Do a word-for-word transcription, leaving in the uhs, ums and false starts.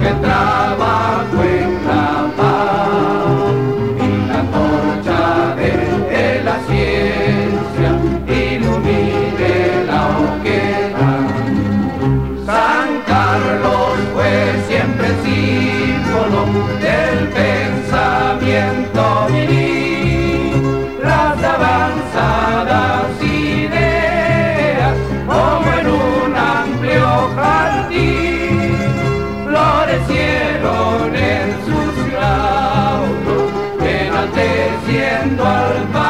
que trabajo en la paz y la torcha de la ciencia ilumine la oquedad. San Carlos fue siempre símbolo del pensamiento viril, las avanzadas ideas como en un amplio jardín florecieron en sus claustros, enalteciendo al país.